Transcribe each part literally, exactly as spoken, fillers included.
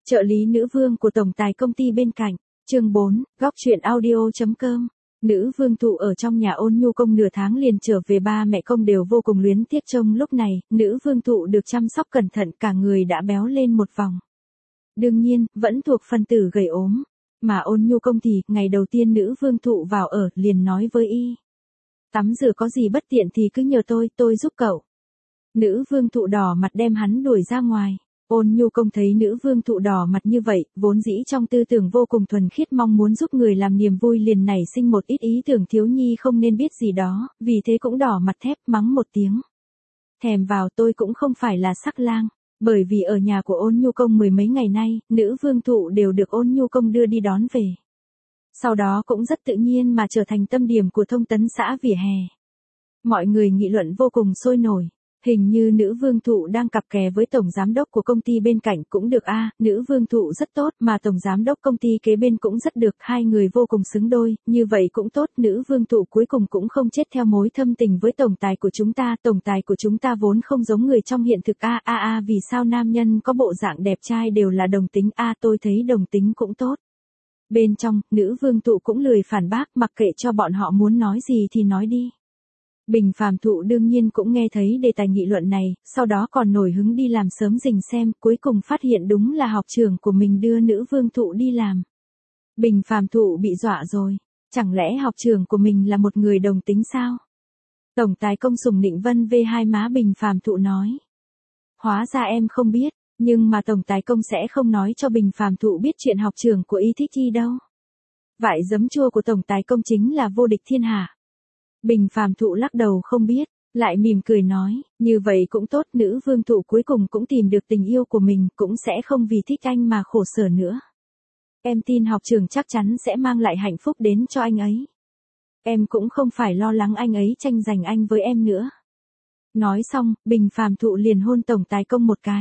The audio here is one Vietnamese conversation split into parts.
Trợ lý nữ vương của tổng tài công ty bên cạnh. Chương bốn, góc truyện audio.com. Nữ vương thụ ở trong nhà Ôn Nhu Công nửa tháng liền trở về, ba mẹ Công đều vô cùng luyến tiếc trông lúc này, nữ vương thụ được chăm sóc cẩn thận, cả người đã béo lên một vòng. Đương nhiên, vẫn thuộc phân tử gầy ốm. Mà Ôn Nhu Công thì, ngày đầu tiên nữ vương thụ vào ở, liền nói với y. Tắm rửa có gì bất tiện thì cứ nhờ tôi, tôi giúp cậu. Nữ vương thụ đỏ mặt đem hắn đuổi ra ngoài. Ôn Nhu Công thấy nữ vương thụ đỏ mặt như vậy, vốn dĩ trong tư tưởng vô cùng thuần khiết mong muốn giúp người làm niềm vui liền nảy sinh một ít ý tưởng thiếu nhi không nên biết gì đó, vì thế cũng đỏ mặt thép mắng một tiếng. Thèm vào, tôi cũng không phải là sắc lang, bởi vì ở nhà của Ôn Nhu Công mười mấy ngày nay, nữ vương thụ đều được Ôn Nhu Công đưa đi đón về. Sau đó cũng rất tự nhiên mà trở thành tâm điểm của thông tấn xã vỉa hè. Mọi người nghị luận vô cùng sôi nổi. Hình như nữ vương thụ đang cặp kè với tổng giám đốc của công ty bên cạnh cũng được a, à, nữ vương thụ rất tốt mà tổng giám đốc công ty kế bên cũng rất được, hai người vô cùng xứng đôi, như vậy cũng tốt, nữ vương thụ cuối cùng cũng không chết theo mối thâm tình với tổng tài của chúng ta, tổng tài của chúng ta vốn không giống người trong hiện thực a a a vì sao nam nhân có bộ dạng đẹp trai đều là đồng tính a, tôi thấy đồng tính cũng tốt. Bên trong, nữ vương thụ cũng lười phản bác, mặc kệ cho bọn họ muốn nói gì thì nói đi. Bình Phàm Thụ đương nhiên cũng nghe thấy đề tài nghị luận này, sau đó còn nổi hứng đi làm sớm rình xem, cuối cùng phát hiện đúng là học trưởng của mình đưa nữ vương thụ đi làm. Bình Phàm Thụ bị dọa rồi, chẳng lẽ học trưởng của mình là một người đồng tính sao? Tổng tài công Sùng Nịnh Vân vê hai má Bình Phàm Thụ nói. Hóa ra em không biết, nhưng mà tổng tài công sẽ không nói cho Bình Phàm Thụ biết chuyện học trưởng của y thích y đâu. Vải giấm chua của tổng tài công chính là vô địch thiên hạ. Bình Phàm Thụ lắc đầu không biết, lại mỉm cười nói, như vậy cũng tốt, nữ vương thụ cuối cùng cũng tìm được tình yêu của mình, cũng sẽ không vì thích anh mà khổ sở nữa. Em tin học trưởng chắc chắn sẽ mang lại hạnh phúc đến cho anh ấy. Em cũng không phải lo lắng anh ấy tranh giành anh với em nữa. Nói xong, Bình Phàm Thụ liền hôn tổng tài công một cái.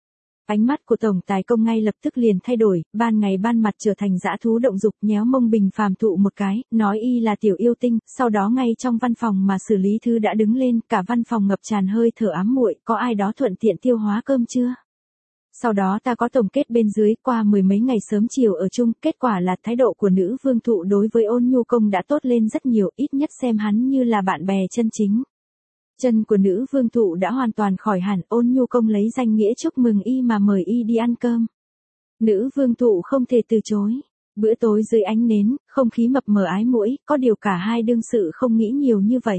Ánh mắt của tổng tài công ngay lập tức liền thay đổi, ban ngày ban mặt trở thành dã thú động dục, nhéo mông Bình Phàm Thụ một cái, nói y là tiểu yêu tinh, sau đó ngay trong văn phòng mà xử lý thư đã đứng lên, cả văn phòng ngập tràn hơi thở ám muội, có ai đó thuận tiện tiêu hóa cơm chưa? Sau đó ta có tổng kết bên dưới, qua mười mấy ngày sớm chiều ở chung, kết quả là thái độ của nữ vương thụ đối với Ôn Nhu Công đã tốt lên rất nhiều, ít nhất xem hắn như là bạn bè chân chính. Chân của nữ vương thụ đã hoàn toàn khỏi hẳn, Ôn Nhu Công lấy danh nghĩa chúc mừng y mà mời y đi ăn cơm. Nữ vương thụ không thể từ chối. Bữa tối dưới ánh nến, không khí mập mờ ái muội, có điều cả hai đương sự không nghĩ nhiều như vậy.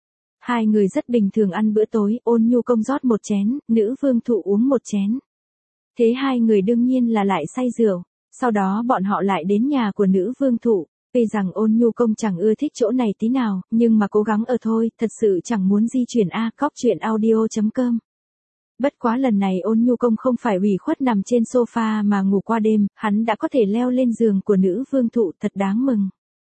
Hai người rất bình thường ăn bữa tối, Ôn Nhu Công rót một chén, nữ vương thụ uống một chén. Thế hai người đương nhiên là lại say rượu, sau đó bọn họ lại đến nhà của nữ vương thụ. Tuy rằng Ôn Nhu Công chẳng ưa thích chỗ này tí nào, nhưng mà cố gắng ở thôi, thật sự chẳng muốn di chuyển a, cóc truyện audio.com. Bất quá lần này Ôn Nhu Công không phải ủy khuất nằm trên sofa mà ngủ qua đêm, hắn đã có thể leo lên giường của nữ vương thụ, thật đáng mừng.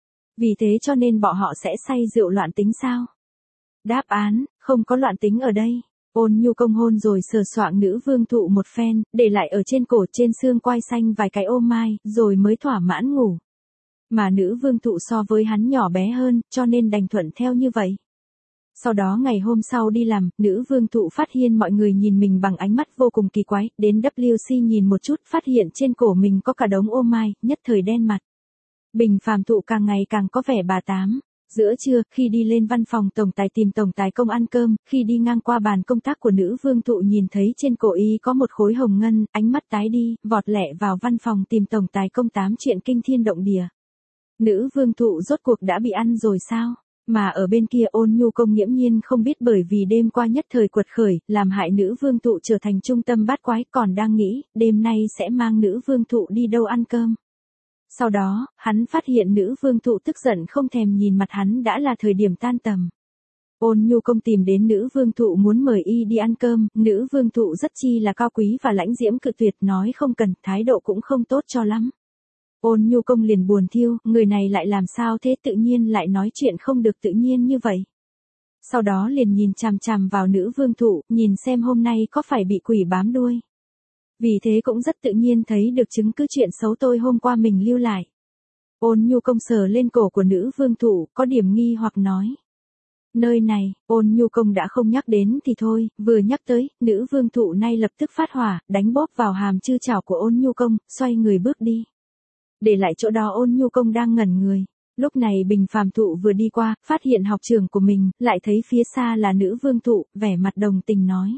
Vì thế cho nên bọn họ sẽ say rượu loạn tính sao? Đáp án, không có loạn tính ở đây. Ôn Nhu Công hôn rồi sờ soạng nữ vương thụ một phen, để lại ở trên cổ trên xương quai xanh vài cái ô mai, rồi mới thỏa mãn ngủ. Mà nữ vương thụ so với hắn nhỏ bé hơn, cho nên đành thuận theo như vậy. Sau đó ngày hôm sau đi làm, nữ vương thụ phát hiện mọi người nhìn mình bằng ánh mắt vô cùng kỳ quái, đến vê xê nhìn một chút, phát hiện trên cổ mình có cả đống ô mai, nhất thời đen mặt. Bình Phàm Thụ càng ngày càng có vẻ bà tám. Giữa trưa, khi đi lên văn phòng tổng tài tìm tổng tài công ăn cơm, khi đi ngang qua bàn công tác của nữ vương thụ nhìn thấy trên cổ y có một khối hồng ngân, ánh mắt tái đi, vọt lẹ vào văn phòng tìm tổng tài công tám chuyện kinh thiên động địa. Nữ vương thụ rốt cuộc đã bị ăn rồi sao? Mà ở bên kia Ôn Nhu Công nghiễm nhiên không biết, bởi vì đêm qua nhất thời quật khởi, làm hại nữ vương thụ trở thành trung tâm bát quái, còn đang nghĩ, đêm nay sẽ mang nữ vương thụ đi đâu ăn cơm. Sau đó, hắn phát hiện nữ vương thụ tức giận không thèm nhìn mặt hắn đã là thời điểm tan tầm. Ôn Nhu Công tìm đến nữ vương thụ muốn mời y đi ăn cơm, nữ vương thụ rất chi là cao quý và lãnh diễm cự tuyệt, nói không cần, thái độ cũng không tốt cho lắm. Ôn Nhu Công liền buồn thiêu, người này lại làm sao thế, tự nhiên lại nói chuyện không được tự nhiên như vậy. Sau đó liền nhìn chằm chằm vào nữ vương thụ, nhìn xem hôm nay có phải bị quỷ bám đuôi. Vì thế cũng rất tự nhiên thấy được chứng cứ chuyện xấu tôi hôm qua mình lưu lại. Ôn Nhu Công sờ lên cổ của nữ vương thụ, có điểm nghi hoặc nói. Nơi này, Ôn Nhu Công đã không nhắc đến thì thôi, vừa nhắc tới, nữ vương thụ nay lập tức phát hỏa, đánh bóp vào hàm chư chảo của Ôn Nhu Công, xoay người bước đi. Để lại chỗ đó Ôn Nhu Công đang ngẩn người. Lúc này Bình Phàm Thụ vừa đi qua, phát hiện học trường của mình, lại thấy phía xa là nữ vương thụ, vẻ mặt đồng tình nói.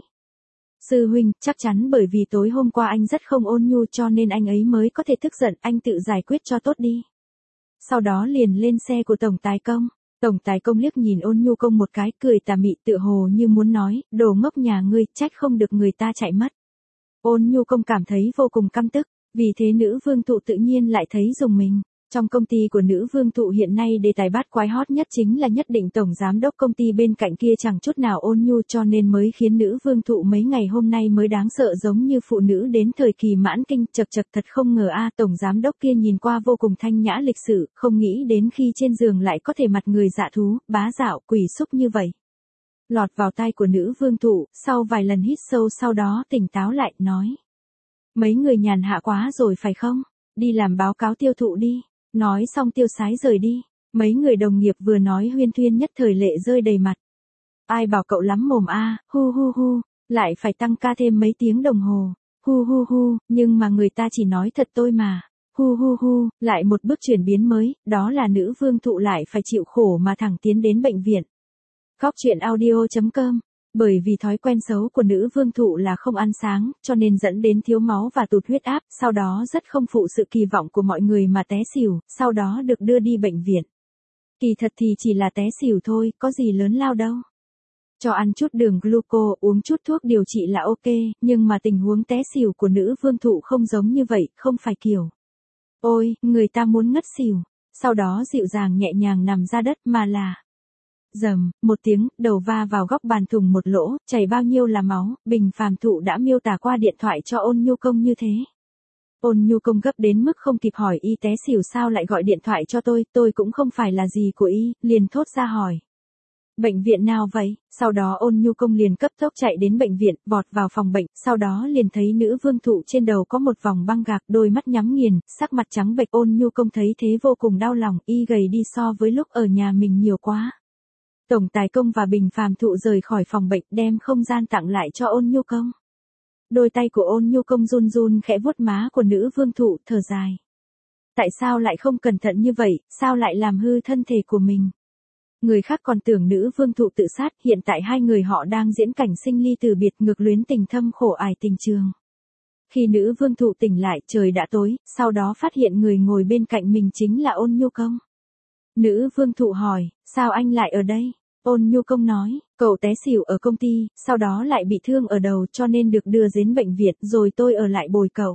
Sư huynh, chắc chắn bởi vì tối hôm qua anh rất không ôn nhu cho nên anh ấy mới có thể tức giận, anh tự giải quyết cho tốt đi. Sau đó liền lên xe của Tổng Tài Công. Tổng Tài Công liếc nhìn Ôn Nhu Công một cái, cười tà mị tự hồ như muốn nói, đồ ngốc nhà ngươi, trách không được người ta chạy mất. Ôn Nhu Công cảm thấy vô cùng căm tức, vì thế nữ vương thụ tự nhiên lại thấy dùng mình. Trong công ty của nữ vương thụ hiện nay đề tài bát quái hot nhất chính là nhất định tổng giám đốc công ty bên cạnh kia chẳng chút nào ôn nhu cho nên mới khiến nữ vương thụ mấy ngày hôm nay mới đáng sợ giống như phụ nữ đến thời kỳ mãn kinh. Chật chật thật không ngờ a tổng giám đốc kia nhìn qua vô cùng thanh nhã lịch sự, không nghĩ đến khi trên giường lại có thể mặt người dạ thú, bá dạo, quỷ xúc như vậy. Lọt vào tai của nữ vương thụ, sau vài lần hít sâu sau đó tỉnh táo lại, nói. Mấy người nhàn hạ quá rồi phải không? Đi làm báo cáo tiêu thụ đi. Nói xong tiêu sái rời đi. Mấy người đồng nghiệp vừa nói huyên thuyên nhất thời lệ rơi đầy mặt. Ai bảo cậu lắm mồm a, hu hu hu, lại phải tăng ca thêm mấy tiếng đồng hồ. Hu hu hu, nhưng mà người ta chỉ nói thật tôi mà. Hu hu hu, lại một bước chuyển biến mới, đó là nữ vương thụ lại phải chịu khổ mà thẳng tiến đến bệnh viện. Góc truyện audio chấm com. Bởi vì thói quen xấu của nữ vương thụ là không ăn sáng, cho nên dẫn đến thiếu máu và tụt huyết áp, sau đó rất không phụ sự kỳ vọng của mọi người mà té xỉu, sau đó được đưa đi bệnh viện. Kỳ thật thì chỉ là té xỉu thôi, có gì lớn lao đâu. Cho ăn chút đường gluco, uống chút thuốc điều trị là ok, nhưng mà tình huống té xỉu của nữ vương thụ không giống như vậy, không phải kiểu. Ôi, người ta muốn ngất xỉu, sau đó dịu dàng nhẹ nhàng nằm ra đất mà là. Dầm, một tiếng, đầu va vào góc bàn thùng một lỗ, chảy bao nhiêu là máu, Bình Phàm Thụ đã miêu tả qua điện thoại cho Ôn Nhu Công như thế. Ôn Nhu Công gấp đến mức không kịp hỏi y té xỉu sao lại gọi điện thoại cho tôi, tôi cũng không phải là gì của y, liền thốt ra hỏi. Bệnh viện nào vậy? Sau đó Ôn Nhu Công liền cấp tốc chạy đến bệnh viện, vọt vào phòng bệnh, sau đó liền thấy nữ vương thụ trên đầu có một vòng băng gạc, đôi mắt nhắm nghiền, sắc mặt trắng bệch. Ôn Nhu Công thấy thế vô cùng đau lòng, y gầy đi so với lúc ở nhà mình nhiều quá. Tổng Tài Công và Bình Phàm Thụ rời khỏi phòng bệnh đem không gian tặng lại cho Ôn Nhu Công. Đôi tay của Ôn Nhu Công run run khẽ vuốt má của nữ vương thụ, thở dài. Tại sao lại không cẩn thận như vậy, sao lại làm hư thân thể của mình? Người khác còn tưởng nữ vương thụ tự sát, hiện tại hai người họ đang diễn cảnh sinh ly từ biệt, ngược luyến tình thâm khổ ải tình trường. Khi nữ vương thụ tỉnh lại, trời đã tối, sau đó phát hiện người ngồi bên cạnh mình chính là Ôn Nhu Công. Nữ vương thụ hỏi, sao anh lại ở đây? Ôn Nhu Công nói, cậu té xỉu ở công ty, sau đó lại bị thương ở đầu cho nên được đưa đến bệnh viện rồi tôi ở lại bồi cậu.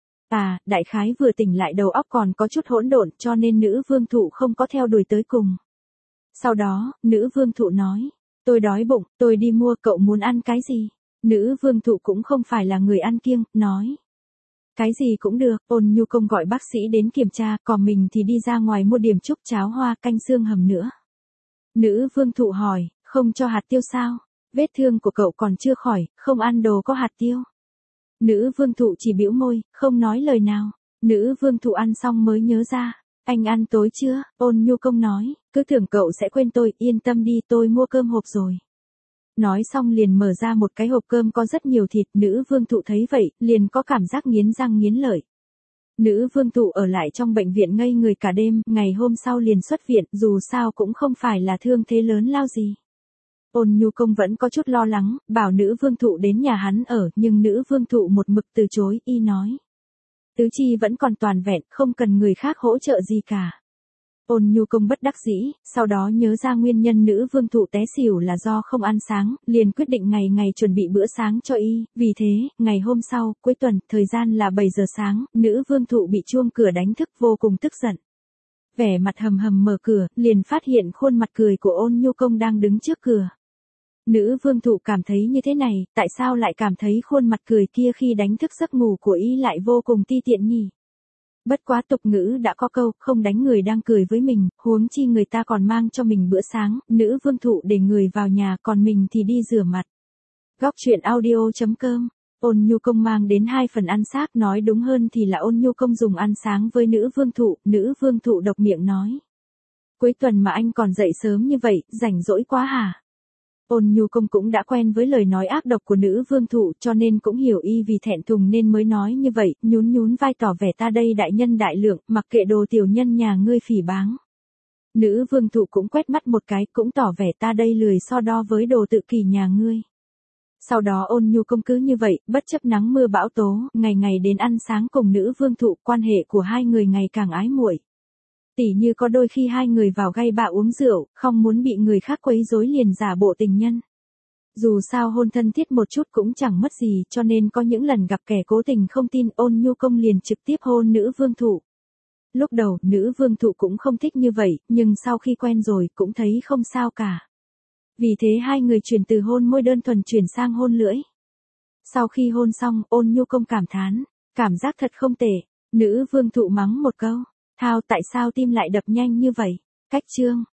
À, đại khái vừa tỉnh lại đầu óc còn có chút hỗn độn cho nên nữ vương thụ không có theo đuổi tới cùng. Sau đó, nữ vương thụ nói, tôi đói bụng, tôi đi mua, cậu muốn ăn cái gì? Nữ vương thụ cũng không phải là người ăn kiêng, nói. Cái gì cũng được, Ôn Nhu Công gọi bác sĩ đến kiểm tra, còn mình thì đi ra ngoài mua điểm chúc cháo hoa canh xương hầm nữa. Nữ vương thụ hỏi, không cho hạt tiêu sao? Vết thương của cậu còn chưa khỏi, không ăn đồ có hạt tiêu. Nữ vương thụ chỉ bĩu môi, không nói lời nào. Nữ vương thụ ăn xong mới nhớ ra. Anh ăn tối chưa? Ôn Nhu Công nói, cứ tưởng cậu sẽ quên tôi, yên tâm đi, tôi mua cơm hộp rồi. Nói xong liền mở ra một cái hộp cơm có rất nhiều thịt, nữ vương thụ thấy vậy, liền có cảm giác nghiến răng nghiến lợi. Nữ vương thụ ở lại trong bệnh viện ngây người cả đêm, ngày hôm sau liền xuất viện, dù sao cũng không phải là thương thế lớn lao gì. Ôn Nhu Công vẫn có chút lo lắng, bảo nữ vương thụ đến nhà hắn ở, nhưng nữ vương thụ một mực từ chối, y nói. Tứ chi vẫn còn toàn vẹn, không cần người khác hỗ trợ gì cả. Ôn Nhu Công bất đắc dĩ, sau đó nhớ ra nguyên nhân nữ vương thụ té xỉu là do không ăn sáng, liền quyết định ngày ngày chuẩn bị bữa sáng cho y, vì thế, ngày hôm sau, cuối tuần, thời gian là bảy giờ sáng, nữ vương thụ bị chuông cửa đánh thức vô cùng tức giận. Vẻ mặt hầm hầm mở cửa, liền phát hiện khuôn mặt cười của Ôn Nhu Công đang đứng trước cửa. Nữ vương thụ cảm thấy như thế này, tại sao lại cảm thấy khuôn mặt cười kia khi đánh thức giấc ngủ của y lại vô cùng ti tiện nhỉ? Bất quá tục ngữ đã có câu, không đánh người đang cười với mình, huống chi người ta còn mang cho mình bữa sáng, nữ vương thụ để người vào nhà còn mình thì đi rửa mặt. Góc truyện audio chấm com. Ôn Nhu Công mang đến hai phần ăn xác, nói đúng hơn thì là Ôn Nhu Công dùng ăn sáng với nữ vương thụ, nữ vương thụ độc miệng nói. Cuối tuần mà anh còn dậy sớm như vậy, rảnh rỗi quá hả? Ôn Nhu Công cũng đã quen với lời nói ác độc của nữ vương thụ cho nên cũng hiểu y vì thẹn thùng nên mới nói như vậy, nhún nhún vai tỏ vẻ ta đây đại nhân đại lượng, mặc kệ đồ tiểu nhân nhà ngươi phỉ báng. Nữ vương thụ cũng quét mắt một cái cũng tỏ vẻ ta đây lười so đo với đồ tự kỷ nhà ngươi. Sau đó Ôn Nhu Công cứ như vậy, bất chấp nắng mưa bão tố, ngày ngày đến ăn sáng cùng nữ vương thụ, quan hệ của hai người ngày càng ái muội. Tỉ như có đôi khi hai người vào gay bạ uống rượu, không muốn bị người khác quấy rối liền giả bộ tình nhân. Dù sao hôn thân thiết một chút cũng chẳng mất gì cho nên có những lần gặp kẻ cố tình không tin Ôn Nhu Công liền trực tiếp hôn nữ vương thụ. Lúc đầu, nữ vương thụ cũng không thích như vậy, nhưng sau khi quen rồi cũng thấy không sao cả. Vì thế hai người chuyển từ hôn môi đơn thuần chuyển sang hôn lưỡi. Sau khi hôn xong, Ôn Nhu Công cảm thán, cảm giác thật không tệ. Nữ vương thụ mắng một câu, thao tại sao tim lại đập nhanh như vậy? Cách chương